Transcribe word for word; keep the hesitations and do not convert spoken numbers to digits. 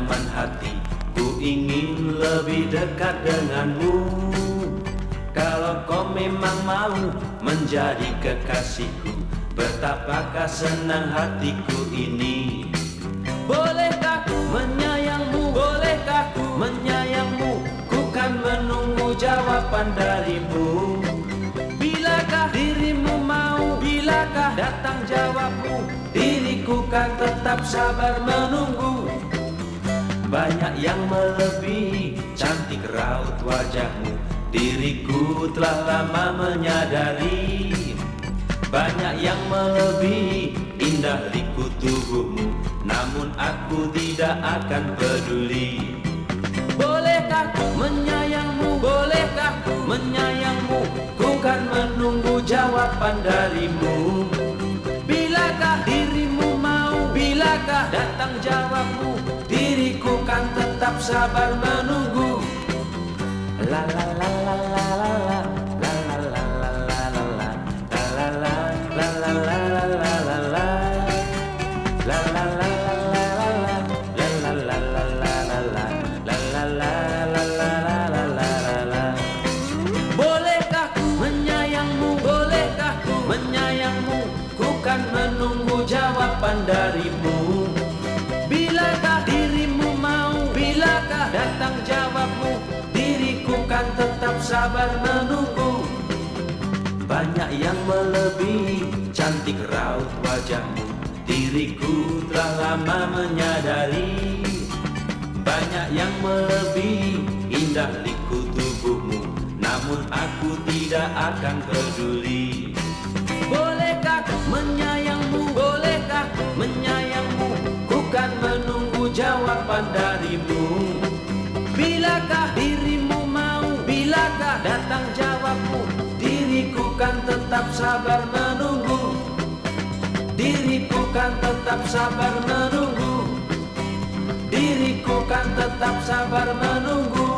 nyaman hati, ku ingin lebih dekat denganmu. Kalau kau memang mau menjadi kekasihku, betapakah senang hatiku ini. Bolehkah ku menyayangmu, bolehkah ku menyayangmu, ku kan menunggu jawaban darimu. Bilakah dirimu mau, bilakah datang jawabmu, diriku kan tetap sabar menunggu. Banyak yang melebihi cantik raut wajahmu, diriku telah lama menyadari. Banyak yang melebihi indah liku tubuhmu, namun aku tidak akan peduli. Bolehkah ku menyayangmu, bolehkah ku menyayangmu, ku kan menunggu jawaban darimu. Bilakah dirimu mau, bilakah datang jawabmu, diriku kan tetap sabar menunggu. La la la la la la la. Bolehkah ku menyayangmu, bolehkah ku menyayangmu, ku kan menunggu jawaban darimu. Bilakah dirimu mau, bilakah datang jawabmu, diriku kan tetap sabar menunggu. Banyak yang melebihi cantik raut wajahmu, diriku telah lama menyadari. Banyak yang melebihi indah liku tubuhmu, namun aku tidak akan peduli. Bolehkah menyayangmu, bolehkah menyayangmu, ku kan menunggu jawaban darimu. Bilakah dirimu mau, bilakah datang jawabmu, diriku kan tetap sabar menunggu. Diriku kan tetap sabar menunggu. Diriku kan tetap sabar menunggu.